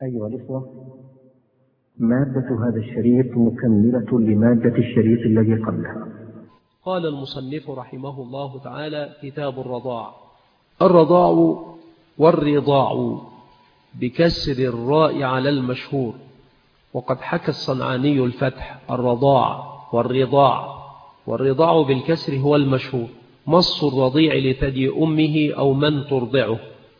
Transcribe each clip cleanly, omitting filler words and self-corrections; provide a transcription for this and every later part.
أيها الإخوة، مادة هذا الشريط مكملة لمادة الشريط الذي قبلها. قال المصنف رحمه الله تعالى: كتاب الرضاع. الرضاع والرضاع بكسر الراء على المشهور، وقد حكى الصنعاني الفتح الرضاع والرضاع، والرضاع بالكسر هو المشهور، مص الرضيع لثدي أمه أو من ترضعه.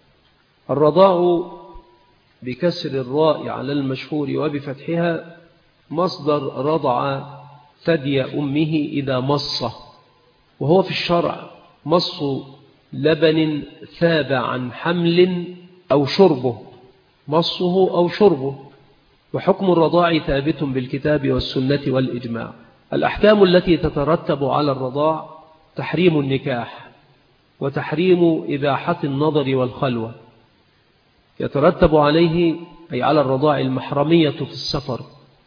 الرضاع بكسر الراء على المشهور وبفتحها مصدر رضع ثدي أمه إذا مصه، وهو في الشرع مص لبن ثاب عن حمل أو شربه، مصه أو شربه. وحكم الرضاع ثابت بالكتاب والسنة والإجماع. الأحكام التي تترتب على الرضاع: تحريم النكاح، وتحريم إباحة النظر والخلوة. يترتب عليه أي على الرضاع المحرمية في السفر،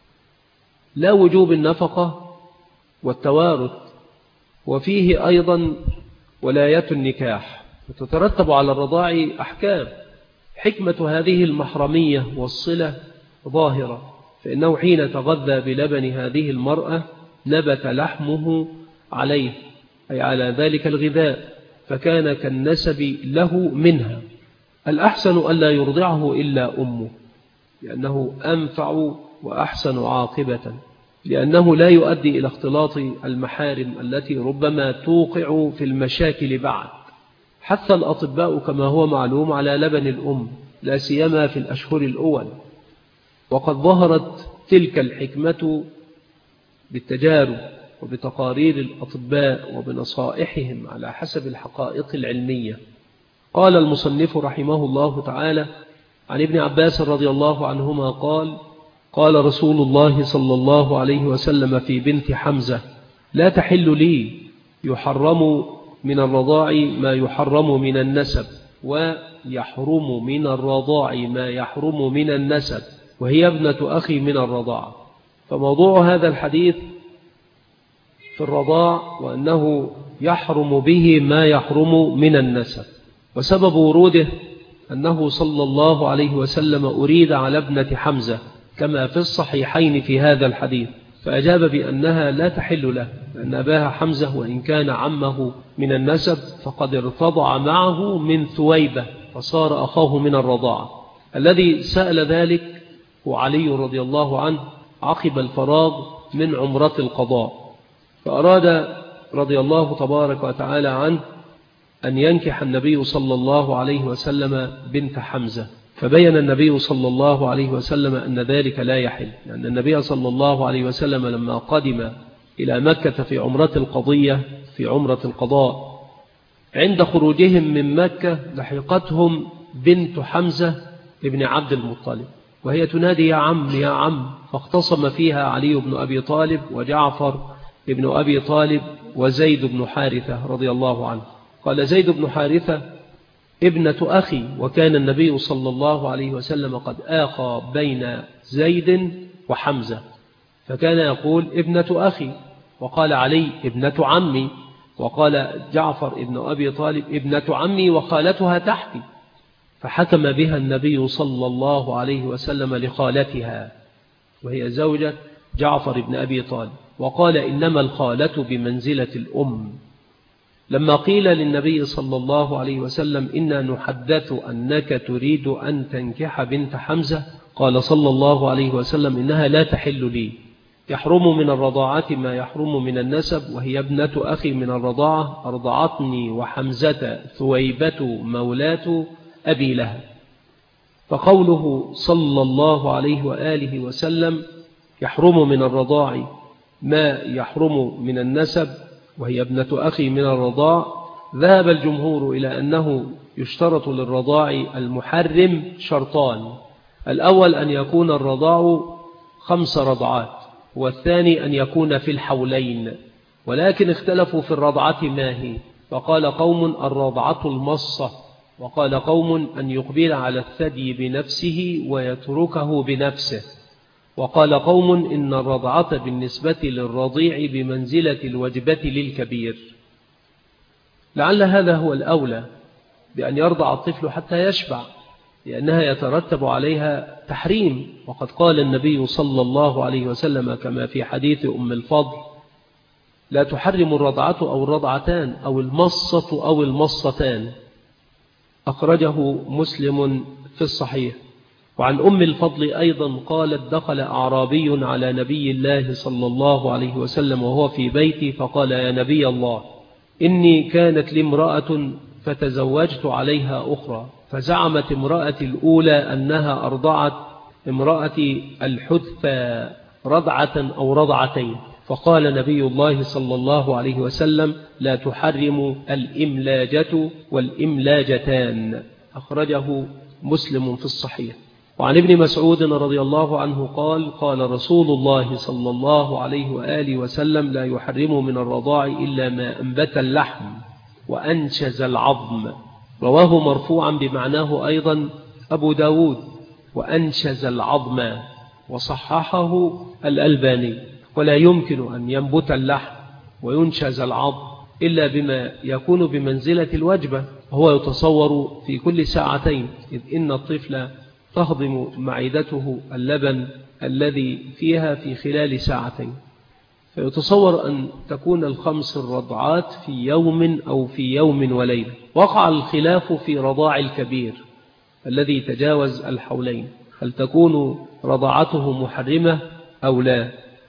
لا وجوب النفقة والتوارث، وفيه أيضا ولاية النكاح. وتترتب على الرضاع أحكام. حكمة هذه المحرمية والصلة ظاهرة، فإنه حين تغذى بلبن هذه المرأة نبت لحمه عليه، أي على ذلك الغذاء، فكان كالنسب له منها. الأحسن ألا يرضعه إلا أمه، لأنه أنفع وأحسن عاقبة، لأنه لا يؤدي إلى اختلاط المحارم التي ربما توقع في المشاكل بعد. حث الأطباء كما هو معلوم على لبن الأم، لا سيما في الأشهر الأول، وقد ظهرت تلك الحكمة بالتجارب وبتقارير الأطباء وبنصائحهم على حسب الحقائق العلمية. قال المصنف رحمه الله تعالى: عن ابن عباس رضي الله عنهما قال: قال رسول الله صلى الله عليه وسلم في بنت حمزة: لا تحل لي، يحرم من الرضاع ما يحرم من النسب، ويحرم من الرضاع ما يحرم من النسب، وهي ابنة أخي من الرضاع. فموضوع هذا الحديث في الرضاع، وأنه يحرم به ما يحرم من النسب. وسبب وروده أنه صلى الله عليه وسلم أريد على ابنة حمزة كما في الصحيحين في هذا الحديث، فأجاب بأنها لا تحل له، لأن أباها حمزة وإن كان عمه من النسب فقد ارتضع معه من ثويبة، فصار أخاه من الرضاعة. الذي سأل ذلك هو علي رضي الله عنه عقب الفراغ من عمرة القضاء، فأراد رضي الله تبارك وتعالى عنه أن ينكح النبي صلى الله عليه وسلم بنت حمزة، فبين النبي صلى الله عليه وسلم أن ذلك لا يحل، لأن النبي صلى الله عليه وسلم لما قدم إلى مكة في عمرة القضية في عمرة القضاء، عند خروجهم من مكة لحقتهم بنت حمزة ابن عبد المطلب، وهي تنادي: يا عم يا عم، فاختصم فيها علي بن أبي طالب وجعفر ابن أبي طالب وزيد بن حارثة رضي الله عنه. قال زيد بن حارثة: ابنة أخي، وكان النبي صلى الله عليه وسلم قد آخى بين زيد وحمزة، فكان يقول ابنة أخي، وقال علي ابنة عمي، وقال جعفر ابن أبي طالب ابنة عمي وخالتها تحتي، فحكم بها النبي صلى الله عليه وسلم لخالتها وهي زوجة جعفر ابن أبي طالب، وقال إنما الخالة بمنزلة الأم. لما قيل للنبي صلى الله عليه وسلم: إنا نحدث أنك تريد أن تنكح بنت حمزة، قال صلى الله عليه وسلم: إنها لا تحل لي، يحرم من الرضاعة ما يحرم من النسب، وهي ابنة أخي من الرضاعة، أرضعتني وحمزة ثويبة مولاة أبي لهب. فقوله صلى الله عليه وآله وسلم: يحرم من الرضاع ما يحرم من النسب، وهي ابنة أخي من الرضاع، ذهب الجمهور إلى أنه يشترط للرضاع المحرم شرطان: الأول أن يكون الرضاع 5 رضعات، والثاني أن يكون في الحولين. ولكن اختلفوا في الرضعة ما هي، فقال قوم الرضعة المصة، وقال قوم أن يقبل على الثدي بنفسه ويتركه بنفسه، وقال قوم إن الرضعة بالنسبة للرضيع بمنزلة الوجبة للكبير. لعل هذا هو الأولى، بأن يرضع الطفل حتى يشبع، لأنها يترتب عليها تحريم. وقد قال النبي صلى الله عليه وسلم كما في حديث أم الفضل: لا تحرم الرضعة أو الرضعتان أو المصة أو المصتان. أخرجه مسلم في الصحيح. وعن أم الفضل أيضا قالت: دخل أعرابي على نبي الله صلى الله عليه وسلم وهو في بيتي فقال: يا نبي الله، إني كانت لي امرأة فتزوجت عليها أخرى، فزعمت امرأتي الأولى أنها أرضعت امرأتي الحدثى رضعة أو رضعتين. فقال نبي الله صلى الله عليه وسلم: لا تحرم الإملاجة والإملاجتان. أخرجه مسلم في الصحيح. وعن ابن مسعود رضي الله عنه قال: قال رسول الله صلى الله عليه وآله وسلم: لا يحرم من الرضاع إلا ما أنبت اللحم وأنشز العظم. رواه مرفوعا بمعناه أيضا أبو داود: وأنشز العظم، وصححه الألباني. ولا يمكن أن ينبت اللحم وينشز العظم إلا بما يكون بمنزلة الوجبة، وهو يتصور في كل ساعتين، إذ إن الطفل تهضم معدته اللبن الذي فيها في خلال ساعتين. فيتصور أن تكون الخمس الرضعات في يوم أو في يوم وليلة. وقع الخلاف في رضاع الكبير الذي تجاوز الحولين، هل تكون رضاعته محرمة أو لا؟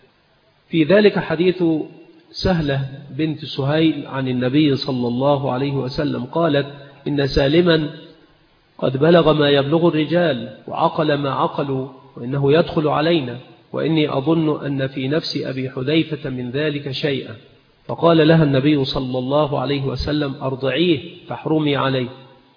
في ذلك حديث سهلة بنت سهيل عن النبي صلى الله عليه وسلم قالت: إن سالما قد بلغ ما يبلغ الرجال وعقل ما عقلوا، وإنه يدخل علينا، وإني أظن أن في نفس أبي حذيفة من ذلك شيئا. فقال لها النبي صلى الله عليه وسلم: أرضعيه تحرمي عليه،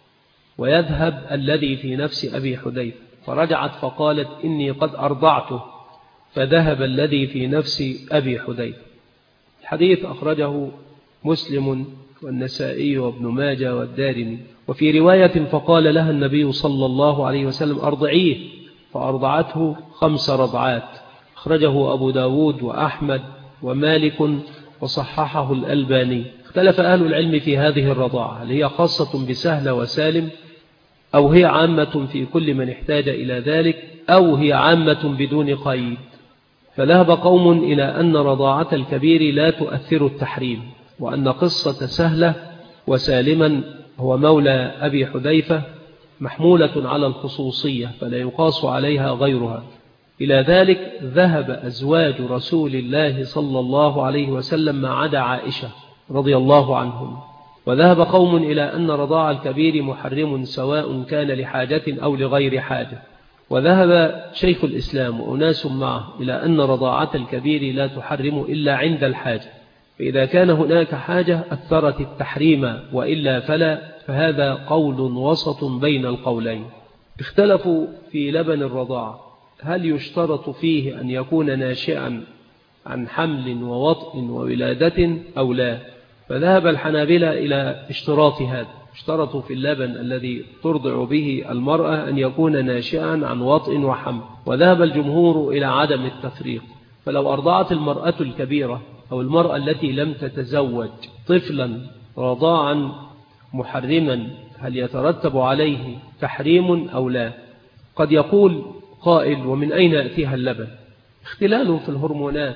ويذهب الذي في نفس أبي حذيفة. فرجعت فقالت: إني قد أرضعته، فذهب الذي في نفس أبي حذيفة. الحديث أخرجه مسلم والنسائي وابن ماجه والدارمي. وفي رواية: فقال لها النبي صلى الله عليه وسلم: أرضعيه، فأرضعته 5 رضعات. أخرجه أبو داود وأحمد ومالك وصححه الألباني. اختلف أهل العلم في هذه الرضاعة، هل هي خاصة بسهلة وسالم، أو هي عامة في كل من احتاج إلى ذلك، أو هي عامة بدون قيد. فذهب قوم إلى أن رضاعة الكبير لا تؤثر التحريم، وأن قصة سهلة وسالما هو مولى أبي حذيفة محمولة على الخصوصية، فلا يقاس عليها غيرها. إلى ذلك ذهب أزواج رسول الله صلى الله عليه وسلم ما عدا عائشة رضي الله عنهم. وذهب قوم إلى أن رضاع الكبير محرم سواء كان لحاجة أو لغير حاجة. وذهب شيخ الإسلام وأناس معه إلى أن رضاعة الكبير لا تحرم إلا عند الحاجة، فإذا كان هناك حاجة أثرت التحريم، وإلا فلا، فهذا قول وسط بين القولين. اختلفوا في لبن الرضاعة، هل يشترط فيه أن يكون ناشئا عن حمل ووطء وولادة أو لا؟ فذهب الحنابلة إلى اشتراط هذا، اشترطوا في اللبن الذي ترضع به المرأة أن يكون ناشئا عن وطء وحمل. وذهب الجمهور إلى عدم التفريق، فلو أرضعت المرأة الكبيرة أو المرأة التي لم تتزوج طفلا رضاعا محرما، هل يترتب عليه تحريم أو لا؟ قد يقول قائل: ومن أين يأتيها اللبن؟ اختلال في الهرمونات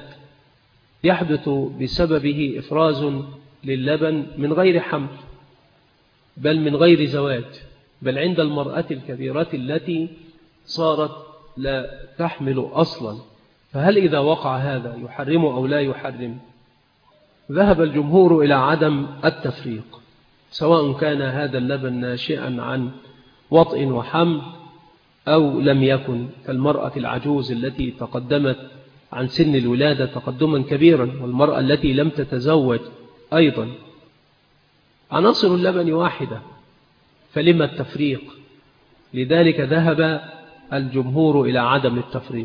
يحدث بسببه إفراز للبن من غير حمل، بل من غير زواج، بل عند المرأة الكبيرة التي صارت لا تحمل أصلا. فهل إذا وقع هذا يحرم أو لا يحرم؟ ذهب الجمهور إلى عدم التفريق، سواء كان هذا اللبن ناشئا عن وطء وحمل أو لم يكن، كالمرأة العجوز التي تقدمت عن سن الولادة تقدما كبيرا، والمرأة التي لم تتزوج أيضا. عناصر اللبن واحدة، فلما التفريق؟ لذلك ذهب الجمهور إلى عدم التفريق.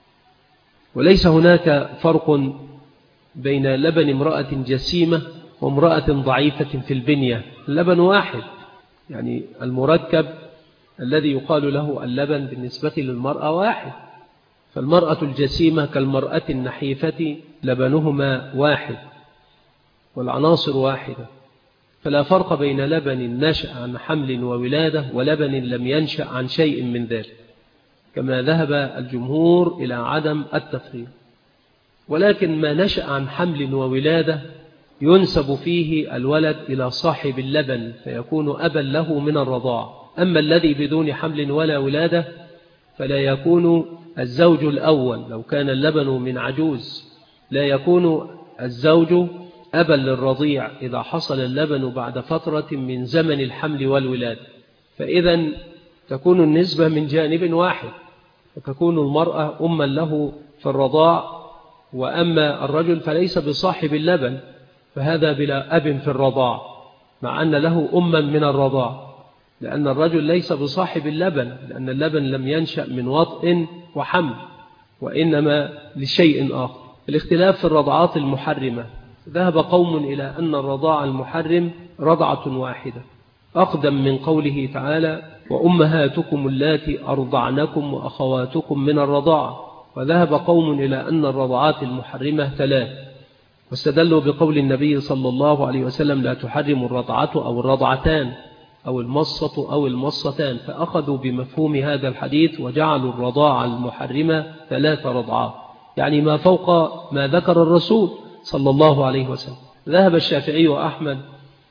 وليس هناك فرق بين لبن امرأة جسيمة وامرأة ضعيفة في البنية، اللبن واحد، يعني المركب الذي يقال له اللبن بالنسبة للمرأة واحد. فالمرأة الجسيمة كالمرأة النحيفة لبنهما واحد والعناصر واحدة. فلا فرق بين لبن نشأ عن حمل وولادة ولبن لم ينشأ عن شيء من ذلك، كما ذهب الجمهور إلى عدم التفريق. ولكن ما نشأ عن حمل وولادة ينسب فيه الولد إلى صاحب اللبن فيكون أبا له من الرضاع. أما الذي بدون حمل ولا ولادة فلا يكون الزوج الأول، لو كان اللبن من عجوز لا يكون الزوج أبا للرضيع إذا حصل اللبن بعد فترة من زمن الحمل والولادة، فإذا تكون النسبة من جانب واحد، فتكون المرأة أما له في الرضاع، وأما الرجل فليس بصاحب اللبن، فهذا بلا أب في الرضاع مع أن له أما من الرضاع، لأن الرجل ليس بصاحب اللبن، لأن اللبن لم ينشأ من وطء وحمل وإنما لشيء آخر. الاختلاف في الرضعات المحرمة، ذهب قوم إلى أن الرضاع المحرم رضعة واحدة أقدم من قوله تعالى وأمهاتكم اللاتي أرضعنكم وأخواتكم من الرضاعة، وذهب قوم إلى أن الرضعات المحرمة 3، واستدلوا بقول النبي صلى الله عليه وسلم لا تحرم الرضعة أو الرضعتان أو المصة أو المصتان، فأخذوا بمفهوم هذا الحديث وجعلوا الرضاعة المحرمة 3 رضعات، يعني ما فوق ما ذكر الرسول صلى الله عليه وسلم. ذهب الشافعي وأحمد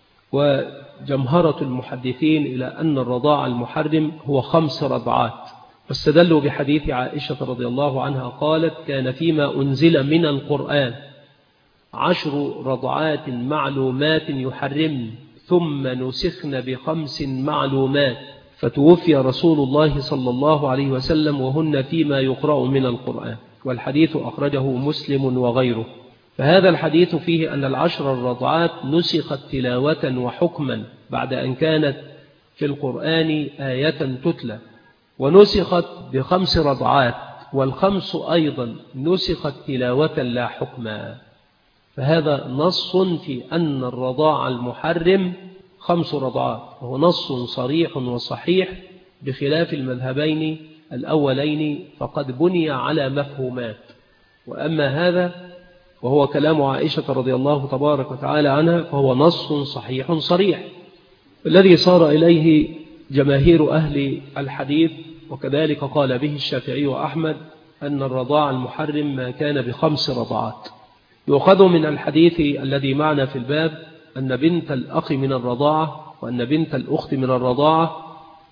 وجمهرة المحدثين إلى أن الرضاع المحرم هو 5 رضعات، واستدلوا بحديث عائشة رضي الله عنها قالت كان فيما أنزل من القرآن 10 رضعات معلومات يحرم ثم نسخن ب5 معلومات، فتوفي رسول الله صلى الله عليه وسلم وهن فيما يقرأ من القرآن. والحديث أخرجه مسلم وغيره. فهذا الحديث فيه أن 10 الرضعات نسخت تلاوة وحكما بعد أن كانت في القرآن آية تتلى، ونسخت ب5 رضعات، وال5 أيضا نسخت تلاوة لا حكما. فهذا نص في أن الرضاع المحرم 5 رضعات، وهو نص صريح وصحيح بخلاف المذهبين الأولين فقد بني على مفهومات. وأما هذا وهو كلام عائشة رضي الله تبارك وتعالى عنها فهو نص صحيح صريح، الذي صار إليه جماهير أهل الحديث، وكذلك قال به الشافعي وأحمد أن الرضاع المحرم ما كان ب5 رضعات. يؤخذ من الحديث الذي معنا في الباب أن بنت الأخ من الرضاعة وأن بنت الأخت من الرضاعة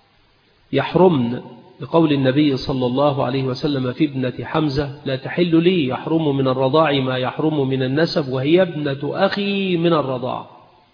يحرمن، لقول النبي صلى الله عليه وسلم في ابنة حمزة لا تحل لي، يحرم من الرضاع ما يحرم من النسب، وهي ابنة أخي من الرضاعة.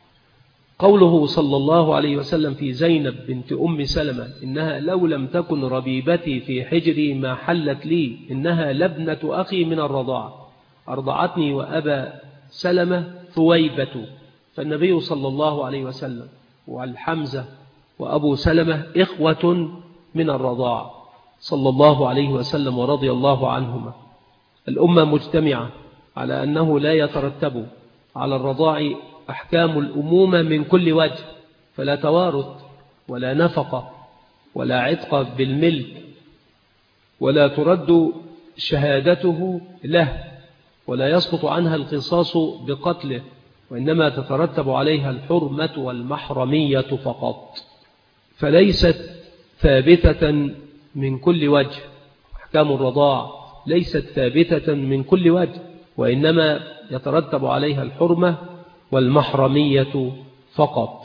قوله صلى الله عليه وسلم في زينب بنت أم سلمة إنها لو لم تكن ربيبتي في حجري ما حلت لي، إنها لابنة أخي من الرضاعة، أرضعتني وأبا سلمة ثويبة. فالنبي صلى الله عليه وسلم والحمزة وأبو سلمة إخوة من الرضاعة صلى الله عليه وسلم ورضي الله عنهما. الأمة مجتمعة على أنه لا يترتب على الرضاع أحكام الأمومة من كل وجه، فلا توارث ولا نفقة ولا عتق بالملك، ولا ترد شهادته له، ولا يسقط عنها القصاص بقتله، وإنما تترتب عليها الحرمة والمحرمية فقط، فليست ثابتة من كل وجه. أحكام الرضاع ليست ثابتة من كل وجه، وإنما يترتب عليها الحرمة والمحرمية فقط.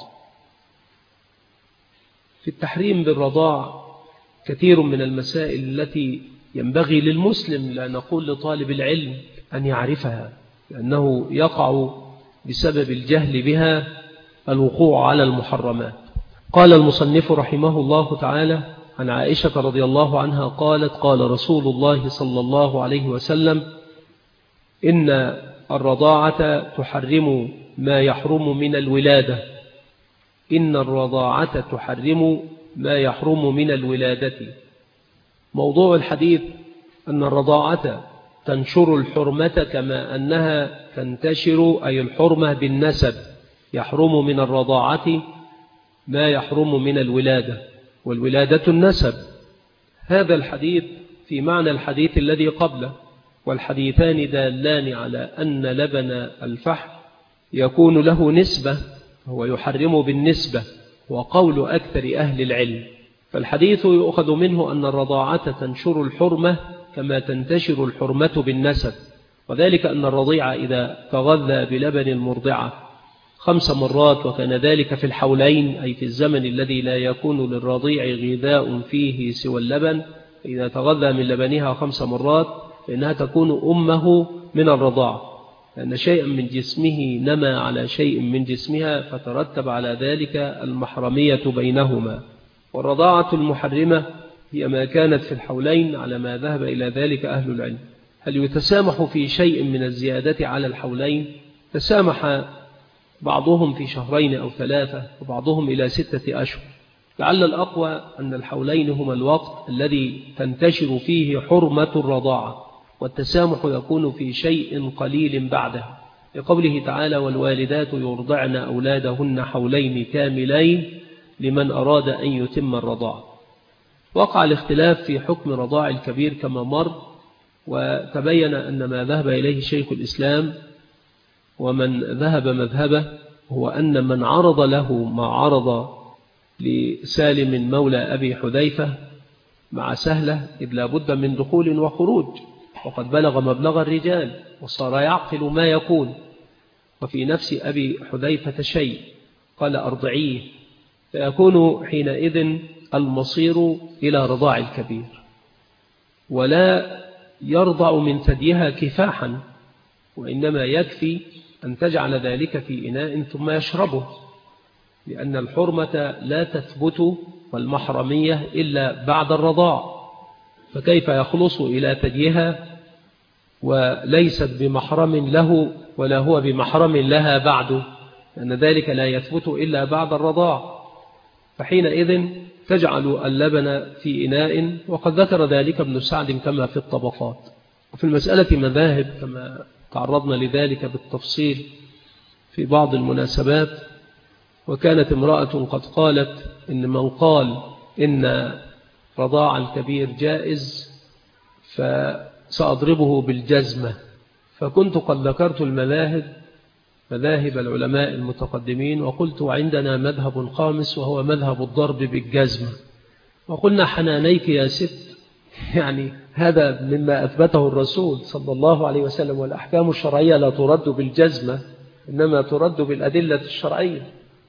في التحريم بالرضاع كثير من المسائل التي ينبغي للمسلم، لا نقول لطالب العلم، أن يعرفها، لأنه يقع بسبب الجهل بها الوقوع على المحرمات. قال المصنف رحمه الله تعالى عن عائشة رضي الله عنها قالت قال رسول الله صلى الله عليه وسلم إن الرضاعة تحرم ما يحرم من الولادة، إن الرضاعة تحرم ما يحرم من الولادة. موضوع الحديث أن الرضاعة تنشر الحرمة كما أنها تنتشر، أي الحرمة بالنسب، يحرم من الرضاعة ما يحرم من الولادة، والولادة النسب. هذا الحديث في معنى الحديث الذي قبله، والحديثان دالان على أن لبن الفحم يكون له نسبة هو يحرم بالنسبة وقول أكثر أهل العلم. فالحديث يؤخذ منه أن الرضاعة تنشر الحرمة كما تنتشر الحرمة بالنسب، وذلك أن الرضيع إذا تغذى بلبن المرضعة 5 مرات وكان ذلك في الحولين، أي في الزمن الذي لا يكون للرضيع غذاء فيه سوى اللبن، إذا تغذى من لبنها 5 مرات فإنها تكون أمه من الرضاعة، لأن شيئا من جسمه نما على شيء من جسمها فترتب على ذلك المحرمية بينهما. والرضاعة المحرمة هي ما كانت في الحولين على ما ذهب إلى ذلك أهل العلم. هل يتسامح في شيء من الزيادة على الحولين؟ تسامح بعضهم في 2 أو 3 وبعضهم إلى 6 أشهر. لعل الأقوى أن الحولين هما الوقت الذي تنتشر فيه حرمة الرضاعة، والتسامح يكون في شيء قليل بعده، لقوله تعالى: والوالدات يرضعن أولادهن حولين كاملين لمن أراد أن يتم الرضاعة. وقع الاختلاف في حكم رضاع الكبير كما مر، وتبين أن ما ذهب إليه شيخ الإسلام ومن ذهب مذهبه هو أن من عرض له ما عرض لسالم مولى أبي حذيفة مع سهلة، إذ لا بد من دخول وخروج، وقد بلغ مبلغ الرجال وصار يعقل ما يكون، وفي نفس أبي حذيفة شيء، قال أرضعيه، فيكون حينئذ المصير إلى رضاع الكبير، ولا يرضع من ثديها كفاحا، وإنما يكفي أن تجعل ذلك في إناء ثم يشربه، لأن الحرمة لا تثبت والمحرمية إلا بعد الرضاع، فكيف يخلص إلى ثديها وليست بمحرم له ولا هو بمحرم لها بعد، لأن ذلك لا يثبت إلا بعد الرضاع. فحينئذ تجعل اللبن في إناء، وقد ذكر ذلك ابن سعد كما في الطبقات. وفي المسألة مذاهب كما تعرضنا لذلك بالتفصيل في بعض المناسبات. وكانت امرأة قد قالت إن من قال إن رضاع الكبير جائز فسأضربه بالجزمة، فكنت قد ذكرت مذاهب العلماء المتقدمين، وقلت عندنا مذهب خامس وهو مذهب الضرب بالجزمة، وقلنا حنانيك يا ست، يعني هذا مما أثبته الرسول صلى الله عليه وسلم، والأحكام الشرعية لا ترد بالجزمة إنما ترد بالأدلة الشرعية،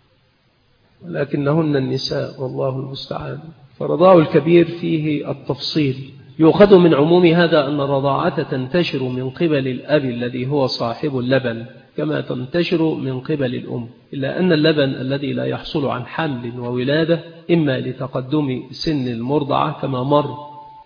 ولكنهن النساء والله المستعان. فرضاع الكبير فيه التفصيل. يؤخذ من عموم هذا أن الرضاعة تنتشر من قبل الأب الذي هو صاحب اللبن كما تنتشر من قبل الأم، إلا أن اللبن الذي لا يحصل عن حمل وولادة إما لتقدم سن المرضعة كما مر،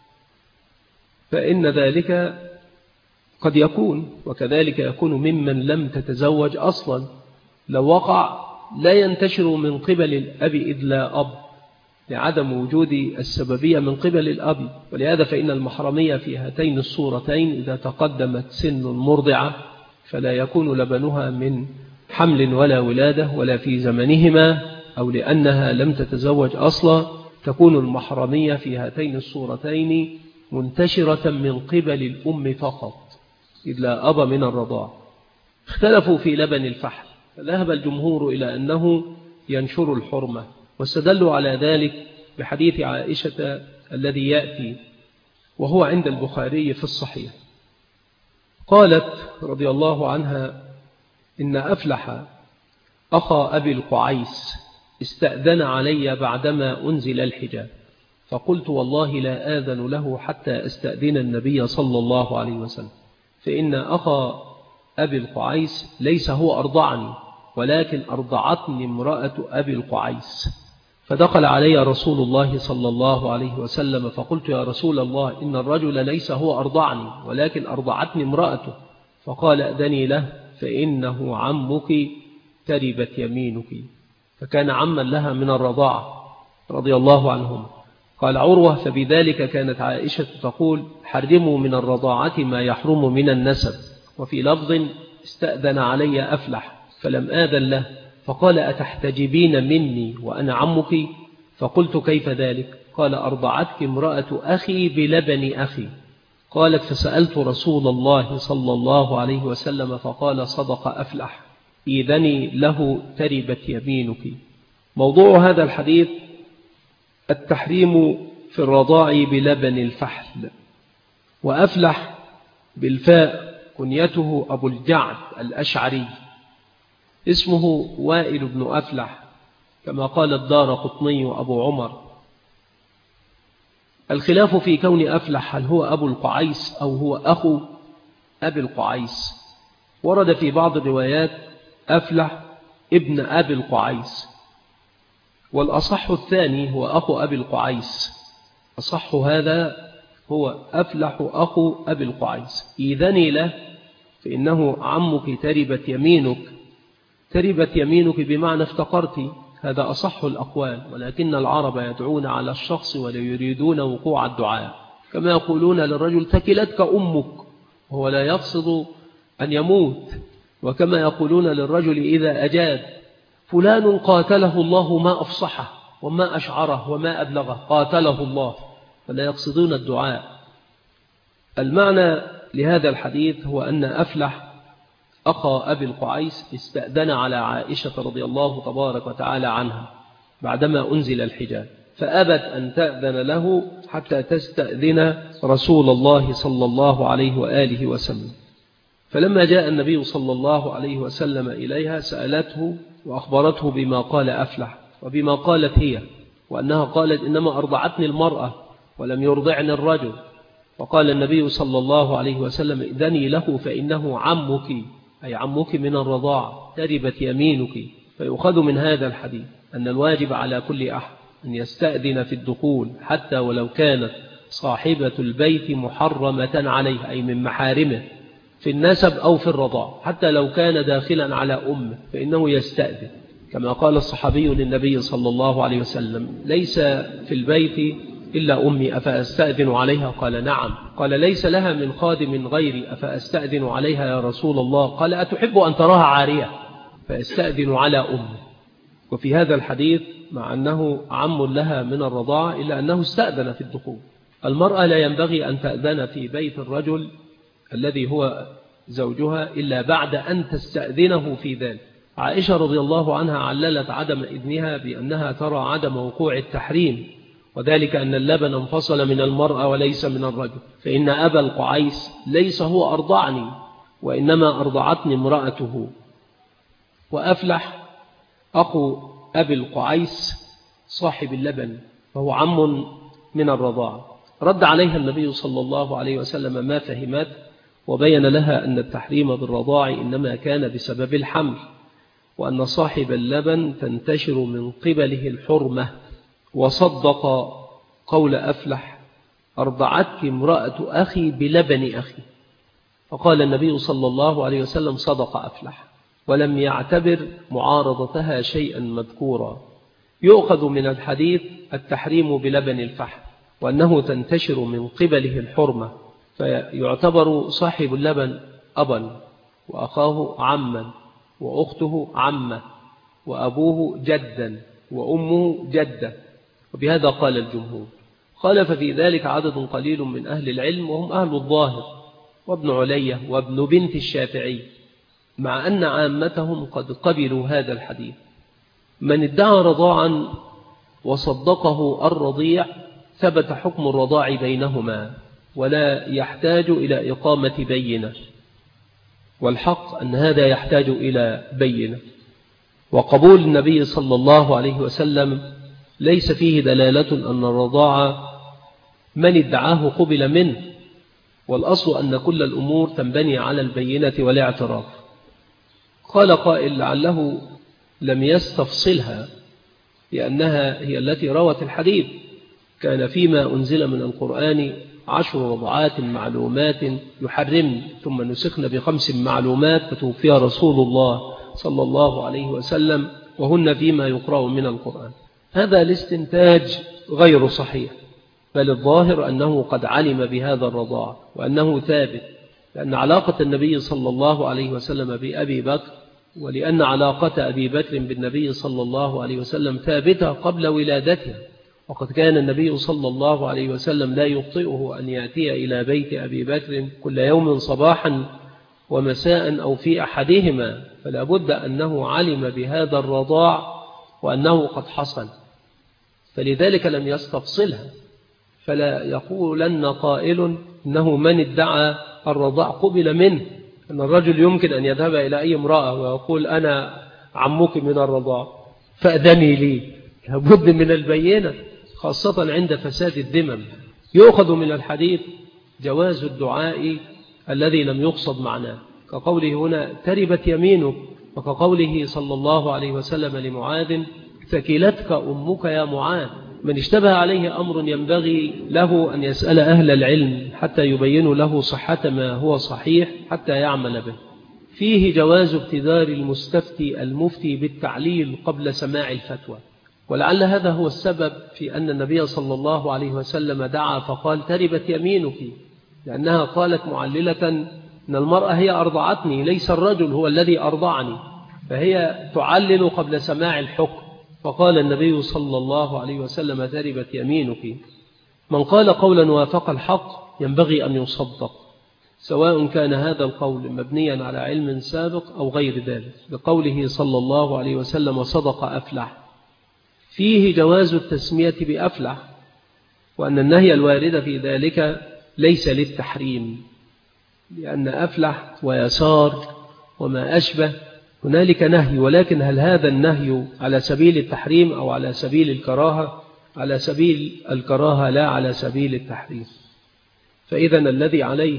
فإن ذلك قد يكون، وكذلك يكون ممن لم تتزوج أصلا، لو وقع لا ينتشر من قبل الأب إذ لا أب، لعدم وجود السببية من قبل الأب. ولهذا فإن المحرمية في هاتين الصورتين إذا تقدمت سن المرضعة فلا يكون لبنها من حمل ولا ولادة ولا في زمنهما، أو لأنها لم تتزوج أصلا، تكون المحرمية في هاتين الصورتين منتشرة من قبل الأم فقط إذ لا أب من الرضاع. اختلفوا في لبن الفحل، فذهب الجمهور إلى أنه ينشر الحرمة، واستدلوا على ذلك بحديث عائشة الذي يأتي وهو عند البخاري في الصحيح. قالت رضي الله عنها: إن أفلح أخا أبي القعيس استأذن علي بعدما أنزل الحجاب، فقلت والله لا آذن له حتى أستأذن النبي صلى الله عليه وسلم، فإن أخا أبي القعيس ليس هو أرضعني ولكن أرضعتني امرأة أبي القعيس. فدخل علي رسول الله صلى الله عليه وسلم فقلت: يا رسول الله، إن الرجل ليس هو أرضعني ولكن أرضعتني امرأته. فقال: أذني له فإنه عمك تربت يمينك. فكان عما لها من الرضاعة رضي الله عنهم. قال عروة: فبذلك كانت عائشة تقول: حرموا من الرضاعة ما يحرم من النسب. وفي لفظ: استأذن علي أفلح فلم آذن له، فقال: أتحتجبين مني وأنا عمك؟ فقلت: كيف ذلك؟ قال: أرضعتك امرأة أخي بلبن أخي. قالت: فسألت رسول الله صلى الله عليه وسلم فقال: صدق أفلح. إذني له تربت يمينك. موضوع هذا الحديث التحريم في الرضاع بلبن الفحل. وأفلح بالفاء كنيته أبو الجعد الأشعري، اسمه وائل بن أفلح كما قال الدارقطني أبو عمر. الخلاف في كون أفلح هل هو أبو القعيس أو هو أخو أبي القعيس. ورد في بعض الروايات أفلح ابن أبي القعيس، والأصح الثاني هو أخو أبي القعيس. أصح هذا هو أفلح أخو أبي القعيس. إذني له فإنه عمك تربت يمينك. تربت يمينك بمعنى افتقرت، هذا أصح الأقوال، ولكن العرب يدعون على الشخص ولا يريدون وقوع الدعاء، كما يقولون للرجل ثكلتك أمك وهو لا يقصد أن يموت، وكما يقولون للرجل إذا أجاد فلان قاتله الله ما أفصحه وما أشعره وما أبلغه، قاتله الله، فلا يقصدون الدعاء. المعنى لهذا الحديث هو أن أفلح أخا أبي القعيس استأذن على عائشة رضي الله تبارك وتعالى عنها بعدما أنزل الحجاب، فأبت أن تأذن له حتى تستأذن رسول الله صلى الله عليه وآله وسلم. فلما جاء النبي صلى الله عليه وسلم إليها سألته وأخبرته بما قال أفلح وبما قالت هي، وأنها قالت إنما أرضعتني المرأة ولم يرضعني الرجل. وقال النبي صلى الله عليه وسلم إذني له فإنه عمك، أي عمك من الرضاعة، تربت يمينك. فيؤخذ من هذا الحديث أن الواجب على كل أحد أن يستأذن في الدخول حتى ولو كانت صاحبة البيت محرمة عليه، أي من محارمه في النسب أو في الرضاعة، حتى لو كان داخلا على أمه فإنه يستأذن، كما قال الصحابي للنبي صلى الله عليه وسلم ليس في البيت إلا أمي أفأستأذن عليها؟ قال نعم. قال ليس لها من خادم غيري أفأستأذن عليها يا رسول الله؟ قال أتحب أن تراها عارية؟ فأستأذن على أمه. وفي هذا الحديث مع أنه عم لها من الرضاعة إلا أنه استأذن في الدخول. المرأة لا ينبغي أن تأذن في بيت الرجل الذي هو زوجها إلا بعد أن تستأذنه في ذلك. عائشة رضي الله عنها عللت عدم إذنها بأنها ترى عدم وقوع التحريم، وذلك أن اللبن انفصل من المرأة وليس من الرجل، فإن أبا القعيس ليس هو أرضعني وإنما أرضعتني امرأته. وأفلح أخو أبي القعيس صاحب اللبن فهو عم من الرضاعة. رد عليها النبي صلى الله عليه وسلم ما فهمت، وبين لها أن التحريم بالرضاع إنما كان بسبب الحمل، وأن صاحب اللبن تنتشر من قبله الحرمة. وصدق قول أفلح أرضعتك امرأة أخي بلبن أخي. فقال النبي صلى الله عليه وسلم صدق أفلح، ولم يعتبر معارضتها شيئا مذكورا. يؤخذ من الحديث التحريم بلبن الفحل، وأنه تنتشر من قبله الحرمة، فيعتبر صاحب اللبن أبا، وأخاه عما، وأخته عمة، وأبوه جدا، وأمه جدة. وبهذا قال الجمهور. خالف في ذلك عدد قليل من أهل العلم وهم أهل الظاهر وابن علية وابن بنت الشافعي، مع أن عامتهم قد قبلوا هذا الحديث. من ادعى رضاعا وصدقه الرضيع ثبت حكم الرضاع بينهما ولا يحتاج إلى إقامة بينة، والحق أن هذا يحتاج إلى بينة. وقبول النبي صلى الله عليه وسلم ليس فيه دلالة أن الرضاعة من ادعاه قبل منه، والأصل أن كل الأمور تنبني على البينة والاعتراف. قال قائل لعله لم يستفصلها لأنها هي التي روت الحديث. كان فيما أنزل من القرآن 10 رضعات معلومات يحرم، ثم نسخن ب5 معلومات، فتوفي رسول الله صلى الله عليه وسلم وهن فيما يقرأ من القرآن. هذا الاستنتاج غير صحيح، بل الظاهر أنه قد علم بهذا الرضاع وأنه ثابت، لأن علاقة النبي صلى الله عليه وسلم بأبي بكر، ولأن علاقة أبي بكر بالنبي صلى الله عليه وسلم ثابتة قبل ولادته. وقد كان النبي صلى الله عليه وسلم لا يخطئه أن يأتي إلى بيت أبي بكر كل يوم صباحا ومساء أو في أحدهما، فلا بد أنه علم بهذا الرضاع وأنه قد حصل، فلذلك لم يستفصلها. فلا يقولن قائل إنه من ادعى الرضاع قبل منه، أن الرجل يمكن أن يذهب إلى أي امرأة ويقول أنا عمك من الرضاع فأذني لي. لابد من البينة، خاصة عند فساد الذمم. يؤخذ من الحديث جواز الدعاء الذي لم يقصد معناه، كقوله هنا تربت يمينك، وكقوله صلى الله عليه وسلم لمعاذ ثكلتك أمك يا معاذ. من اشتبه عليه أمر ينبغي له أن يسأل أهل العلم حتى يبينوا له صحة ما هو صحيح حتى يعمل به. فيه جواز ابتدار المفتي بالتعليل قبل سماع الفتوى، ولعل هذا هو السبب في أن النبي صلى الله عليه وسلم دعا فقال تربت يمينك، لأنها قالت معللة أن المرأة هي أرضعتني ليس الرجل هو الذي أرضعني، فهي تعلل قبل سماع الحكم، فقال النبي صلى الله عليه وسلم تربت يمينك. من قال قولا وافق الحق ينبغي أن يصدق، سواء كان هذا القول مبنيا على علم سابق أو غير ذلك، بقوله صلى الله عليه وسلم صدق أفلح. فيه جواز التسمية بأفلح، وأن النهي الوارد في ذلك ليس للتحريم، لأن أفلح ويسار وما أشبه هنالك نهي، ولكن هل هذا النهي على سبيل التحريم أو على سبيل الكراهة؟ على سبيل الكراهة لا على سبيل التحريم. فإذا الذي عليه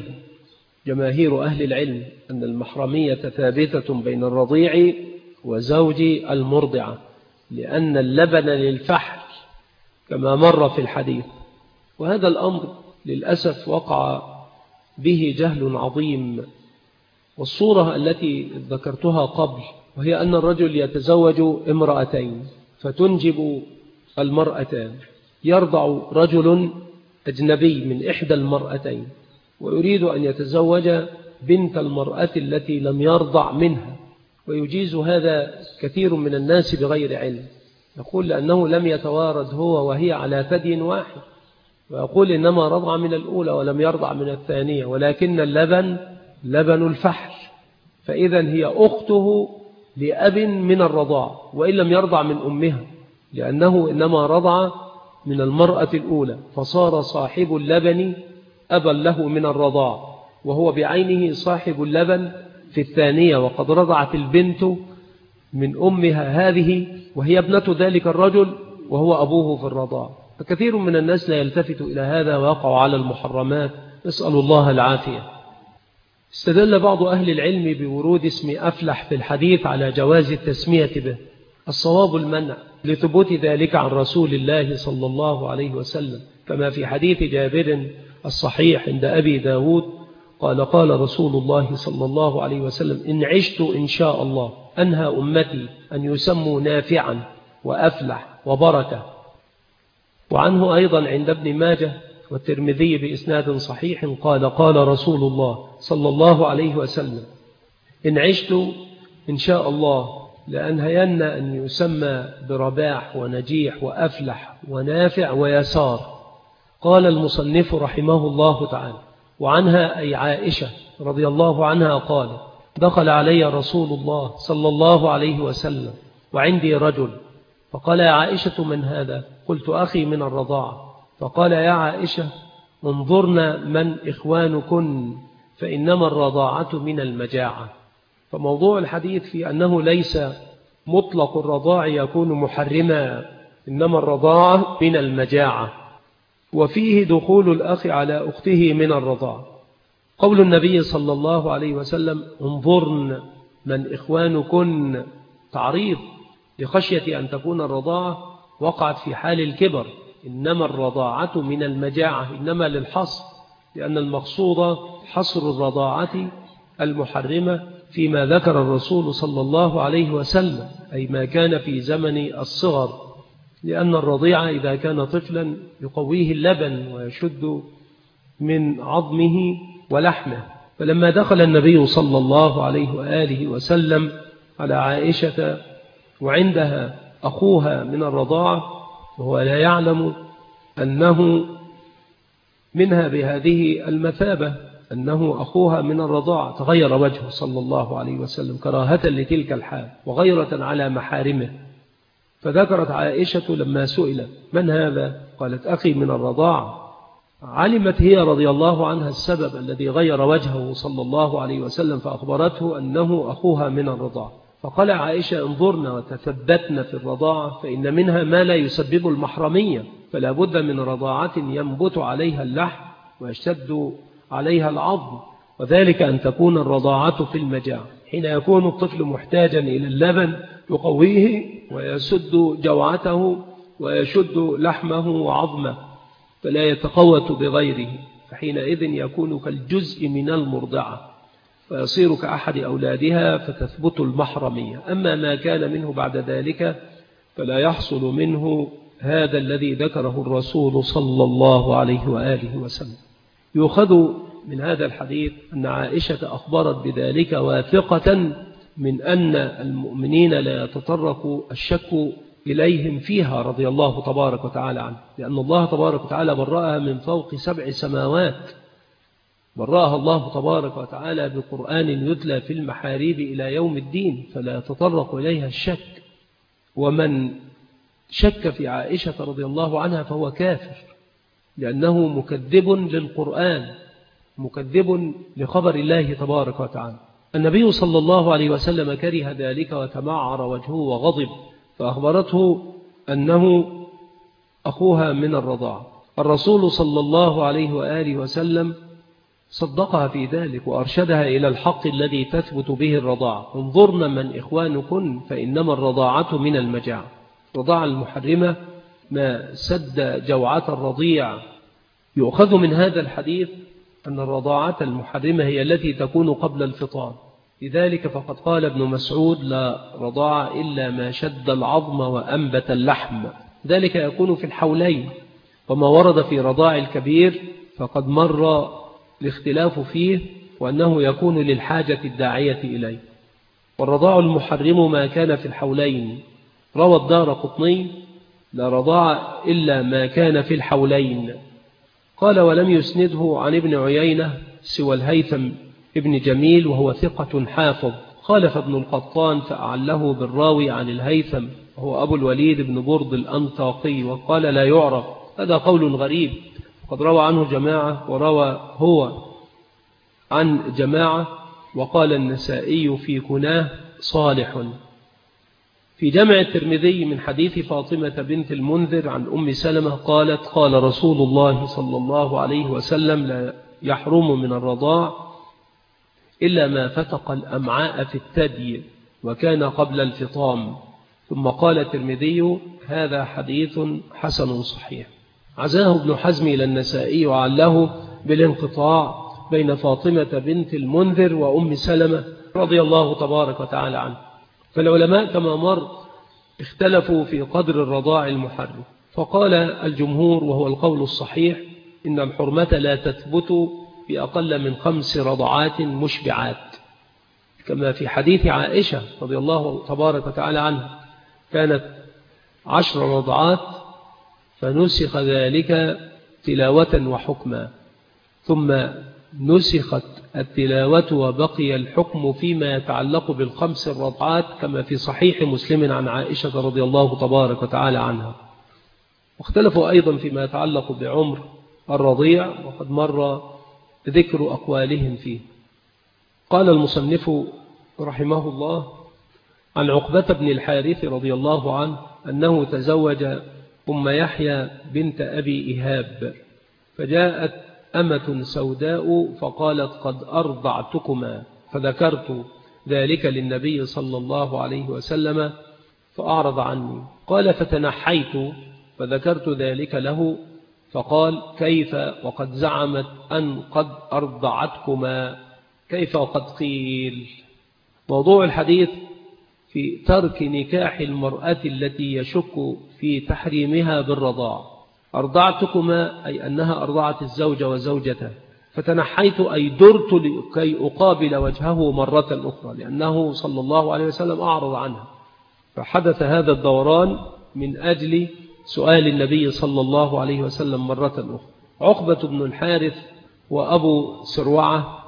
جماهير أهل العلم أن المحرمية ثابتة بين الرضيع وزوج المرضعة، لأن اللبن للفحل كما مر في الحديث. وهذا الأمر للأسف وقع به جهل عظيم. والصورة التي ذكرتها قبل، وهي أن الرجل يتزوج امرأتين فتنجب المرأتان، يرضع رجل أجنبي من إحدى المرأتين ويريد أن يتزوج بنت المرأة التي لم يرضع منها، ويجيز هذا كثير من الناس بغير علم، يقول لأنه لم يتوارد هو وهي على ثدي واحد، ويقول إنما رضع من الأولى ولم يرضع من الثانية، ولكن اللبن لبن الفحل، فإذا هي أخته لأب من الرضاع وإن لم يرضع من أمها، لأنه إنما رضع من المرأة الأولى، فصار صاحب اللبن أبا له من الرضاع، وهو بعينه صاحب اللبن في الثانية، وقد رضعت البنت من أمها هذه وهي ابنة ذلك الرجل وهو أبوه في الرضاع. فكثير من الناس لا يلتفت إلى هذا ويقع على المحرمات، نسأل الله العافية. استدل بعض أهل العلم بورود اسم أفلح في الحديث على جواز التسمية به. الصواب المنع لثبوت ذلك عن رسول الله صلى الله عليه وسلم، كما في حديث جابر الصحيح عند أبي داود قال قال رسول الله صلى الله عليه وسلم إن عشت إن شاء الله أنهى أمتي أن يسموا نافعا وأفلح وبركة. وعنه أيضا عند ابن ماجه والترمذي بإسناد صحيح قال قال رسول الله صلى الله عليه وسلم إن عشت إن شاء الله لأنهين أن يسمى برباح ونجيح وأفلح ونافع ويسار. قال المصنف رحمه الله تعالى وعنها أي عائشة رضي الله عنها قال دخل علي رسول الله صلى الله عليه وسلم وعندي رجل، فقال يا عائشة من هذا؟ قلت أخي من الرضاعة. فقال يا عائشة انظرنا من إخوانكن فإنما الرضاعة من المجاعة. فموضوع الحديث في أنه ليس مطلق الرضاع يكون محرما، إنما الرضاعة من المجاعة، وفيه دخول الأخ على أخته من الرضاعة. قول النبي صلى الله عليه وسلم انظرن من إخوانكن تعريض لخشية أن تكون الرضاعة وقعت في حال الكبر، إنما الرضاعة من المجاعة، إنما للحصر، لأن المقصود حصر الرضاعة المحرمة فيما ذكر الرسول صلى الله عليه وسلم، أي ما كان في زمن الصغر، لأن الرضيع إذا كان طفلا يقويه اللبن ويشد من عظمه ولحمه. فلما دخل النبي صلى الله عليه وآله وسلم على عائشة وعندها أخوها من الرضاعة وهو لا يعلم أنه منها بهذه المثابة أنه أخوها من الرضاعة تغير وجهه صلى الله عليه وسلم كراهة لتلك الحال وغيرة على محارمه. فذكرت عائشة لما سئلت من هذا؟ قالت أخي من الرضاعة. علمت هي رضي الله عنها السبب الذي غير وجهه صلى الله عليه وسلم فأخبرته أنه أخوها من الرضاعة. فقال عائشة انظرنا وتثبتنا في الرضاعة فإن منها ما لا يسبب المحرمية، فلا بد من رضاعة ينبت عليها اللحم ويشتد عليها العظم، وذلك أن تكون الرضاعة في المجاع حين يكون الطفل محتاجا إلى اللبن يقويه ويسد جوعته ويشد لحمه وعظمه فلا يتقوت بغيره، فحينئذ يكون كالجزء من المرضعة فيصير كأحد أولادها فتثبت المحرمية. أما ما كان منه بعد ذلك فلا يحصل منه هذا الذي ذكره الرسول صلى الله عليه وآله وسلم. يؤخذ من هذا الحديث أن عائشة أخبرت بذلك واثقة من أن المؤمنين لا يتطرق الشك إليهم فيها رضي الله تبارك وتعالى عنه، لأن الله تبارك وتعالى برأها من فوق 7 سماوات، برأها الله تبارك وتعالى بقرآن يتلى في المحاريب إلى يوم الدين، فلا يتطرق إليها الشك. ومن شك في عائشة رضي الله عنها فهو كافر، لأنه مكذب للقرآن، مكذب لخبر الله تبارك وتعالى. النبي صلى الله عليه وسلم كره ذلك وتمعر وجهه وغضب، فأخبرته أنه أخوها من الرضاعة. الرسول صلى الله عليه وآله وسلم صدقها في ذلك وأرشدها إلى الحق الذي تثبت به الرضاعة. انظرن من إخوانكن فإنما الرضاعة من المجاعة. الرضاعة المحرمة ما سد جوعة الرضيع. يؤخذ من هذا الحديث أن الرضاعة المحرمة هي التي تكون قبل الفطام، لذلك فقد قال ابن مسعود لا رضاعة إلا ما شد العظم وأنبت اللحم، ذلك يكون في الحولين. وما ورد في رضاع الكبير فقد مر الاختلاف فيه وأنه يكون للحاجة الداعية إليه. والرضاع المحرم ما كان في الحولين. روى الدارقطني لا رضاع إلا ما كان في الحولين. قال ولم يسنده عن ابن عيينة سوى الهيثم ابن جميل وهو ثقة حافظ. خالف ابن القطان فأعله بالراوي عن الهيثم وهو أبو الوليد بن برد الأنطاقي وقال لا يعرف. هذا قول غريب، قد روى عنه جماعة وروى هو عن جماعة. وقال النسائي في كناه صالح. في جمع الترمذي من حديث فاطمة بنت المنذر عن أم سلمة قالت قال رسول الله صلى الله عليه وسلم لا يحرم من الرضاع إلا ما فتق الأمعاء في الثدي وكان قبل الفطام. ثم قال الترمذي هذا حديث حسن صحيح. عزاه ابن حزم إلى النسائي وعله بالانقطاع بين فاطمة بنت المنذر وأم سلمة رضي الله تبارك وتعالى عنه. فالعلماء كما مر اختلفوا في قدر الرضاع المحرم، فقال الجمهور وهو القول الصحيح إن الحرمة لا تثبت بأقل من 5 رضعات مشبعات، كما في حديث عائشة رضي الله تبارك وتعالى عنها كانت 10 رضعات فنسخ ذلك تلاوة وحكما، ثم نسخت التلاوة وبقي الحكم فيما يتعلق بال5 رضعات كما في صحيح مسلم عن عائشة رضي الله تبارك وتعالى عنها. واختلفوا أيضا فيما يتعلق بعمر الرضيع وقد مر ذكر أقوالهم فيه. قال المصنف رحمه الله عن عقبة بن الحارث رضي الله عنه أنه تزوج أم يحيى بنت أبي إيهاب، فجاءت أمة سوداء فقالت قد أرضعتكما، فذكرت ذلك للنبي صلى الله عليه وسلم فأعرض عني. قال فتنحيت فذكرت ذلك له فقال كيف وقد زعمت أن قد أرضعتكما، كيف وقد قيل. موضوع الحديث في ترك نكاح المرأة التي يشك في تحريمها بالرضاع. أرضعتكما أي أنها أرضعت الزوج وزوجته، فتنحيت أي درت لكي أقابل وجهه مرة أخرى لأنه صلى الله عليه وسلم أعرض عنها، فحدث هذا الدوران من أجل سؤال النبي صلى الله عليه وسلم مرة أخرى. عقبة بن الحارث وأبو سروعة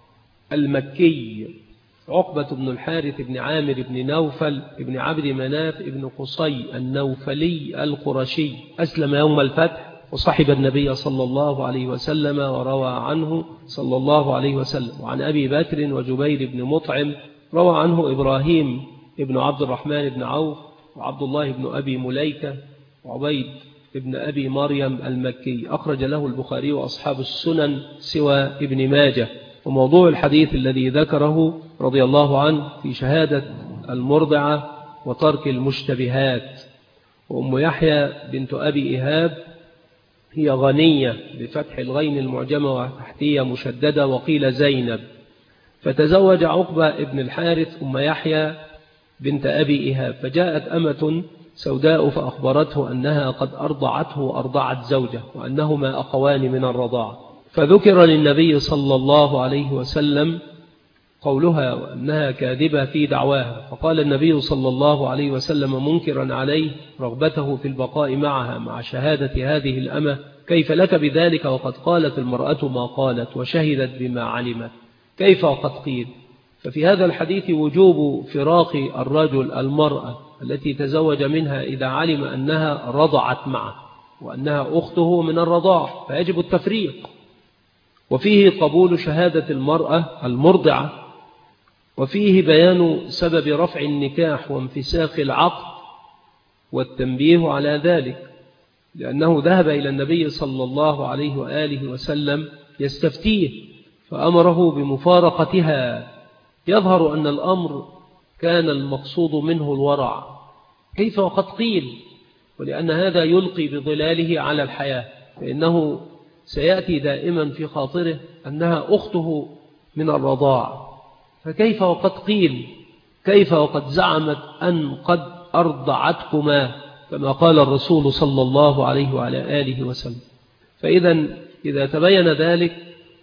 المكي عقبة بن الحارث بن عامر بن نوفل بن عبد مناف بن قصي النوفلي القرشي، أسلم يوم الفتح وصحب النبي صلى الله عليه وسلم وروى عنه صلى الله عليه وسلم. وعن أبي بكر وجبير بن مطعم روى عنه إبراهيم بن عبد الرحمن بن عوف وعبد الله بن أبي مليكة وعبيد بن أبي مريم المكي، أخرج له البخاري وأصحاب السنن سوى ابن ماجه. وموضوع الحديث الذي ذكره رضي الله عنه في شهادة المرضعة وترك المشتبهات. وأم يحيى بنت أبي إيهاب هي غنية بفتح الغين المعجمة وتحتية مشددة، وقيل زينب. فتزوج عقبة ابن الحارث أم يحيى بنت أبي إيهاب، فجاءت أمة سوداء فأخبرته أنها قد أرضعته وأرضعت زوجه وأنهما أخوان من الرضاعة، فذكر للنبي صلى الله عليه وسلم قولها وأنها كاذبة في دعواها، فقال النبي صلى الله عليه وسلم منكرا عليه رغبته في البقاء معها مع شهادة هذه الأمة: كيف لك بذلك وقد قالت المرأة ما قالت وشهدت بما علمت، كيف وقد قيل؟ ففي هذا الحديث وجوب فراق الرجل المرأة التي تزوج منها إذا علم أنها رضعت معه وأنها أخته من الرضاع، فيجب التفريق. وفيه قبول شهادة المرأة المرضعة، وفيه بيان سبب رفع النكاح وانفساخ العقد والتنبيه على ذلك، لأنه ذهب إلى النبي صلى الله عليه وآله وسلم يستفتيه فأمره بمفارقتها. يظهر أن الأمر كان المقصود منه الورع، كيف وقد قيل، ولأن هذا يلقي بظلاله على الحياة، فإنه سيأتي دائما في خاطره أنها أخته من الرضاع، فكيف وقد قيل، كيف وقد زعمت أن قد أرضعتكما كما قال الرسول صلى الله عليه وعلى آله وسلم. إذا تبين ذلك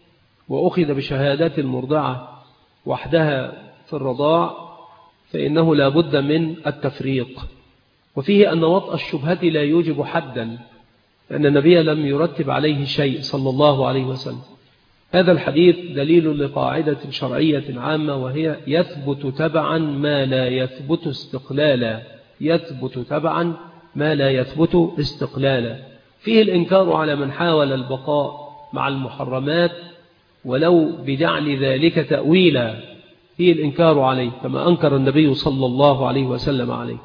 وأخذ بشهادة المرضعة وحدها في الرضاع فإنه لا بد من التفريق. وفيه أن وطأ الشبهة لا يوجب حدا، لأن النبي لم يرتب عليه شيء صلى الله عليه وسلم. هذا الحديث دليل لقاعدة شرعية عامة، وهي يثبت تبعا ما لا يثبت استقلالا، يثبت تبعا ما لا يثبت استقلالا. فيه الإنكار على من حاول البقاء مع المحرمات ولو بجعل ذلك تأويلا، فيه الإنكار عليه كما أنكر النبي صلى الله عليه وسلم عليه.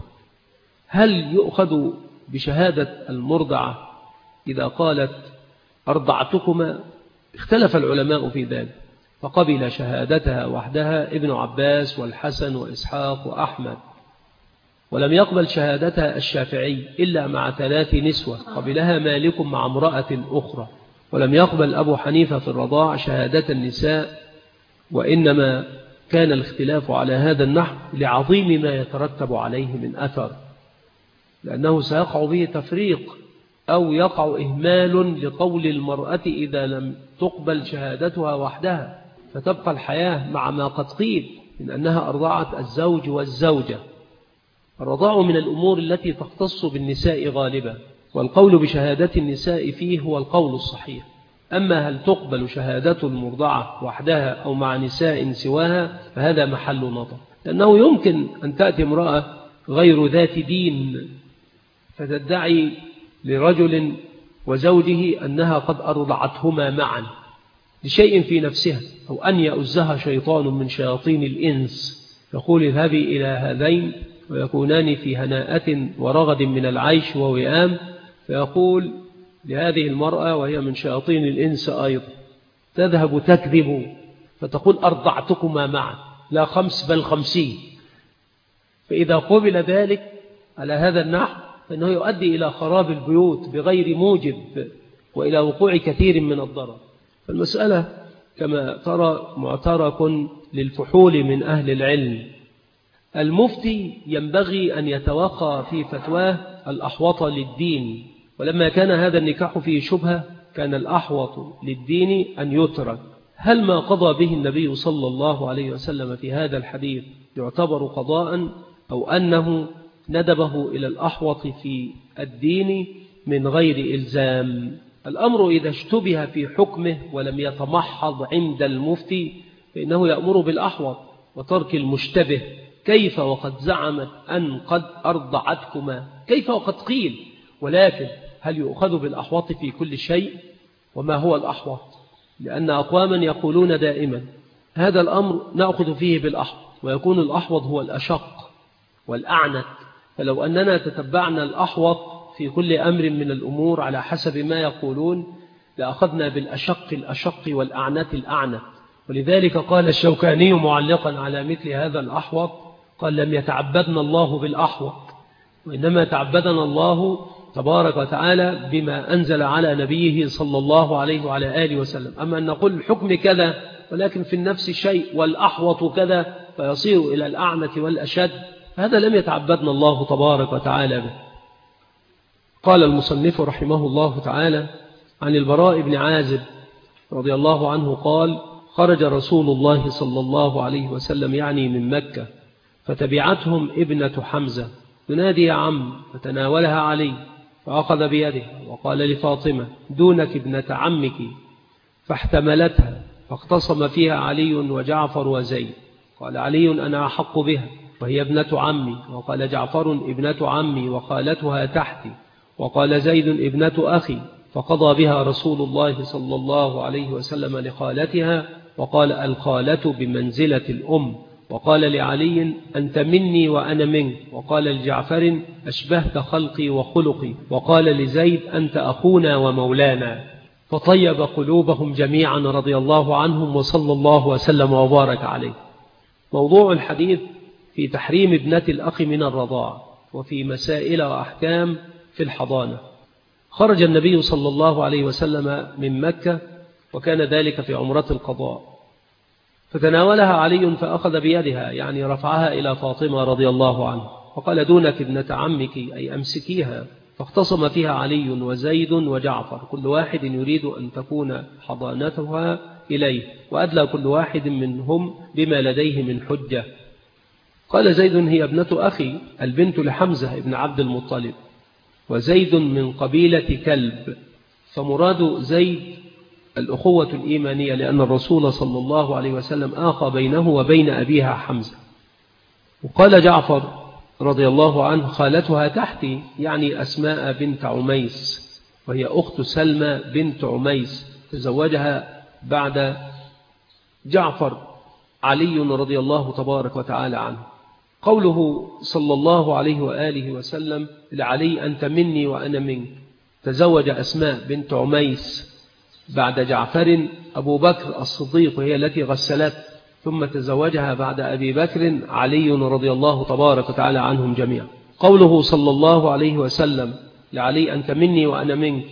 هل يؤخذ بشهادة المرضعة إذا قالت أرضعتكما؟ اختلف العلماء في ذلك، فقبل شهادتها وحدها ابن عباس والحسن وإسحاق وأحمد، ولم يقبل شهادتها الشافعي إلا مع 3 نسوة قبلها مالك مع امرأة أخرى، ولم يقبل أبو حنيفة في الرضاع شهادة النساء، وإنما كان الاختلاف على هذا النحو لعظيم ما يترتب عليه من أثر، لأنه سيقع به تفريق أو يقع إهمال لقول المرأة إذا لم تقبل شهادتها وحدها، فتبقى الحياة مع ما قد قيل من أنها أرضعت الزوج والزوجة. الرضاع من الأمور التي تختص بالنساء غالبا، والقول بشهادة النساء فيه هو القول الصحيح. أما هل تقبل شهادة المرضعة وحدها أو مع نساء سواها فهذا محل نظر، لأنه يمكن أن تأتي امرأة غير ذات دين فتدعي لرجل وزوجه أنها قد أرضعتهما معا لشيء في نفسها، أو أن يؤزها شيطان من شياطين الإنس يقول اذهبي إلى هذين ويكونان في هناءة ورغد من العيش ووئام، فيقول لهذه المرأة وهي من شياطين الإنس أيضا تذهب تكذب فتقول أرضعتكما معا، لا 5 بل 50. فإذا قبل ذلك على هذا النحو فإنه يؤدي إلى خراب البيوت بغير موجب وإلى وقوع كثير من الضرر. فالمسألة كما ترى معترك للفحول من أهل العلم. المفتي ينبغي أن يتوقع في فتواه الأحوط للدين، ولما كان هذا النكاح فيه شبهة كان الأحوط للدين أن يترك. هل ما قضى به النبي صلى الله عليه وسلم في هذا الحديث يعتبر قضاء، أو أنه ندبه إلى الأحوط في الدين من غير إلزام؟ الأمر إذا اشتبه في حكمه ولم يتمحض عند المفتي فإنه يأمر بالأحوط وترك المشتبه. كيف وقد زعمت أن قد أرضعتكما، كيف وقد قيل، ولكن هل يؤخذ بالأحوط في كل شيء؟ وما هو الأحوط؟ لأن أقواما يقولون دائما هذا الأمر نأخذ فيه بالأحوط، ويكون الأحوط هو الأشق والأعنت. فلو أننا تتبعنا الأحوط في كل أمر من الأمور على حسب ما يقولون لأخذنا بالأشق والأعنت الأعنت. ولذلك قال الشوكاني معلقا على مثل هذا الأحوط، قال لم يتعبدنا الله بالأحوط، وإنما تعبدنا الله تبارك وتعالى بما أنزل على نبيه صلى الله عليه وعلى آله وسلم. أما أن نقول الحكم كذا ولكن في النفس شيء والأحوط كذا فيصير إلى الأعنت والأشد، هذا لم يتعبدنا الله تبارك وتعالى به. قال المصنف رحمه الله تعالى عن البراء بن عازب رضي الله عنه قال خرج رسول الله صلى الله عليه وسلم يعني من مكة، فتبعتهم ابنة حمزة تنادي يا عم، فتناولها علي فأخذ بيدها وقال لفاطمة دونك ابنة عمك، فاحتملتها فاختصم فيها علي وجعفر وزيد. قال علي أنا أحق بها وهي ابنة عمي، وقال جعفر ابنة عمي وخالتها تحتي، وقال زيد ابنة أخي. فقضى بها رسول الله صلى الله عليه وسلم لخالتها، وقال الخالة بمنزلة الأم. وقال لعلي أنت مني وأنا منك، وقال لجعفر أشبهت خلقي وخلقي، وقال لزيد أنت أخونا ومولانا. فطيب قلوبهم جميعا رضي الله عنهم وصلى الله وسلم وبارك عليه. موضوع الحديث في تحريم ابنة الأخ من الرضاع، وفي مسائل وأحكام في الحضانة. خرج النبي صلى الله عليه وسلم من مكة، وكان ذلك في عمرة القضاء، فتناولها علي فأخذ بيدها يعني رفعها إلى فاطمة رضي الله عنها، وقال دونك ابنة عمك أي أمسكيها. فاختصم فيها علي وزيد وجعفر، كل واحد يريد أن تكون حضانتها إليه، وأدلى كل واحد منهم بما لديه من حجة. قال زيد هي ابنة أخي البنت لحمزة ابن عبد المطلب، وزيد من قبيلة كلب، فمراد زيد الأخوة الإيمانية، لأن الرسول صلى الله عليه وسلم آخى بينه وبين أبيها حمزة. وقال جعفر رضي الله عنه خالتها تحتي يعني أسماء بنت عميس، وهي أخت سلمى بنت عميس، تزوجها بعد جعفر علي رضي الله تبارك وتعالى عنه. قوله صلى الله عليه وآله وسلم لعلي أنت مني وأنا منك، تزوج أسماء بنت عميس بعد جعفر أبو بكر الصديق، وهي التي غسلت، ثم تزوجها بعد أبي بكر علي رضي الله تبارك وتعالى عنهم جميعا. قوله صلى الله عليه وسلم لعلي أنت مني وأنا منك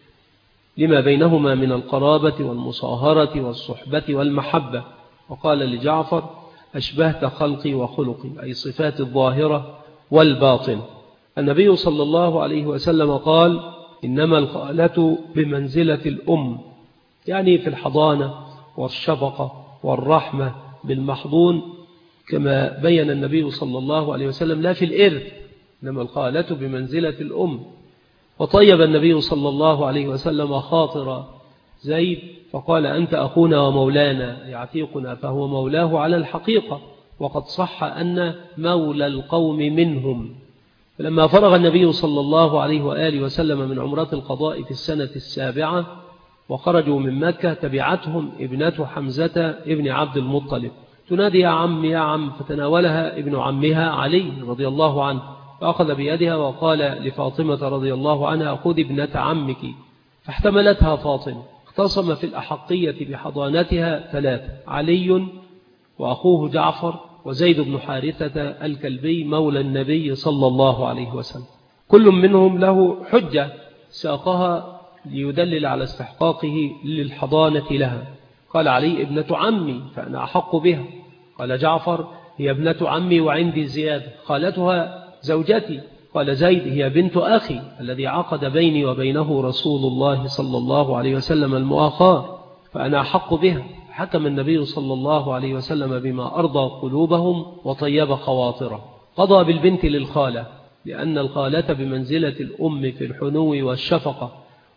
لما بينهما من القرابة والمصاهرة والصحبة والمحبة. وقال لجعفر أشبهت خلقي وخلقي، أي صفات الظاهرة والباطن. النبي صلى الله عليه وسلم قال إنما الخالة بمنزلة الأم، يعني في الحضانة والشفقة والرحمة بالمحضون، كما بين النبي صلى الله عليه وسلم، لا في الإرث، إنما الخالة بمنزلة الأم. وطيب النبي صلى الله عليه وسلم خاطر زيد فقال أنت أخونا ومولانا يعتيقنا، فهو مولاه على الحقيقة، وقد صح أن مولى القوم منهم. فلما فرغ النبي صلى الله عليه وآله وسلم من عمرة القضاء في السنة 7 وخرجوا من مكة، تبعتهم ابنة حمزة ابن عبد المطلب تنادي يا عم يا عم، فتناولها ابن عمها علي رضي الله عنه فأخذ بيدها وقال لفاطمة رضي الله عنها خذ ابنة عمك، فاحتملتها فاطمة. اختصم في الأحقية بحضانتها 3: علي وأخوه جعفر وزيد بن حارثة الكلبي مولى النبي صلى الله عليه وسلم، كل منهم له حجة ساقها ليدلل على استحقاقه للحضانة لها. قال علي ابنة عمي فأنا أحق بها، قال جعفر هي ابنة عمي وعندي زيادة، خالتها زوجتي، قال زيد هي بنت أخي الذي عقد بيني وبينه رسول الله صلى الله عليه وسلم المؤاخاة، فأنا أحق بها. حكم النبي صلى الله عليه وسلم بما أرضى قلوبهم وطيب خواطره. قضى بالبنت للخالة، لأن الخالة بمنزلة الأم في الحنو والشفقة،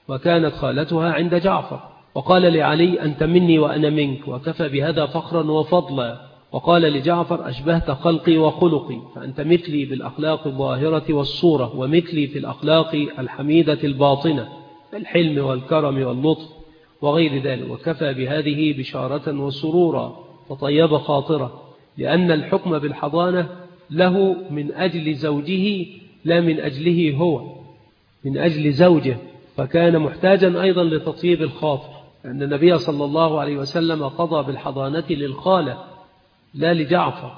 وكانت خالتها عند جعفر. وقال لعلي: أنت مني وأنا منك، وكفى بهذا فخرا وفضلا. وقال لجعفر: أشبهت خلقي وخلقي، فأنت مثلي بالأخلاق الظاهرة والصورة، ومثلي في الأخلاق الحميدة الباطنة، الحلم والكرم واللطف وغير ذلك. وكفى بهذه بشارة وسرورا وطيب خاطرة، لأن الحكم بالحضانة له من أجل زوجه لا من أجله هو، من أجل زوجه، فكان محتاجا أيضا لتطيب الخاطر، لأن النبي صلى الله عليه وسلم قضى بالحضانة للخالة لا لجعفر،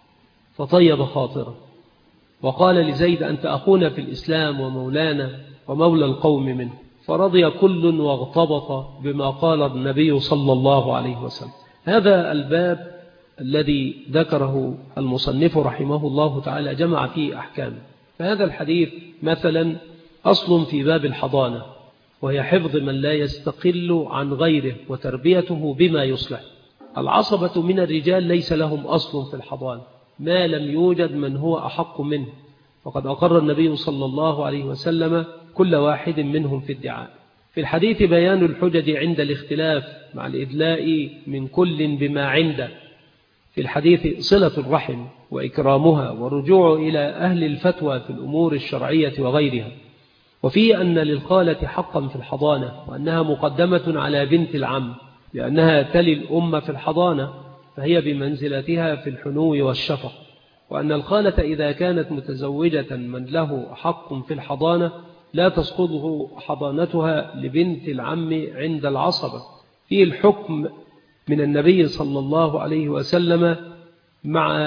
فطيب خاطره. وقال لزيد: أنت أخونا في الإسلام ومولانا ومولى القوم منه، فرضي كل واغتبط بما قال النبي صلى الله عليه وسلم. هذا الباب الذي ذكره المصنف رحمه الله تعالى جمع فيه أحكام. فهذا الحديث مثلا أصل في باب الحضانة، وهي حفظ من لا يستقل عن غيره وتربيته بما يصلح. العصبة من الرجال ليس لهم أصل في الحضانة ما لم يوجد من هو أحق منه، وقد أقر النبي صلى الله عليه وسلم كل واحد منهم في الدعاء. في الحديث بيان الحجج عند الاختلاف مع الإدلاء من كل بما عنده. في الحديث صلة الرحم وإكرامها والرجوع إلى أهل الفتوى في الأمور الشرعية وغيرها. وفيه أن للخالة حقا في الحضانة، وأنها مقدمة على بنت العم لأنها تلي الأم في الحضانة، فهي بمنزلتها في الحنو والشفق. وأن الخالة إذا كانت متزوجة من له حق في الحضانة لا تسقطه حضانتها لبنت العم عند العصبة. فيه الحكم من النبي صلى الله عليه وسلم مع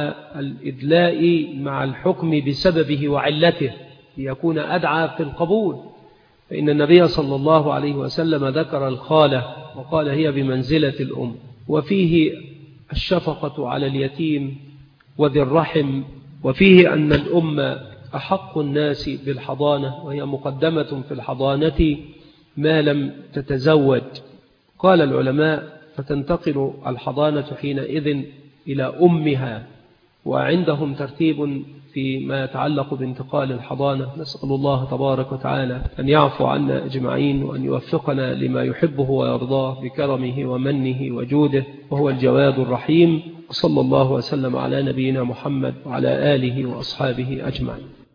الإدلاء مع الحكم بسببه وعلته ليكون أدعى في القبول، فإن النبي صلى الله عليه وسلم ذكر الخالة وقال هي بمنزلة الأم. وفيه الشفقة على اليتيم وذي الرحم. وفيه أن الأم أحق الناس بالحضانة، وهي مقدمة في الحضانة ما لم تتزوج. قال العلماء: فتنتقل الحضانة حينئذ إلى أمها. وعندهم ترتيب فيما يتعلق بانتقال الحضانة. نسأل الله تبارك وتعالى أن يعفو عنا أجمعين، وأن يوفقنا لما يحبه ويرضاه بكرمه ومنه وجوده، وهو الجواد الرحيم. صلى الله وسلم على نبينا محمد وعلى آله وأصحابه أجمعين.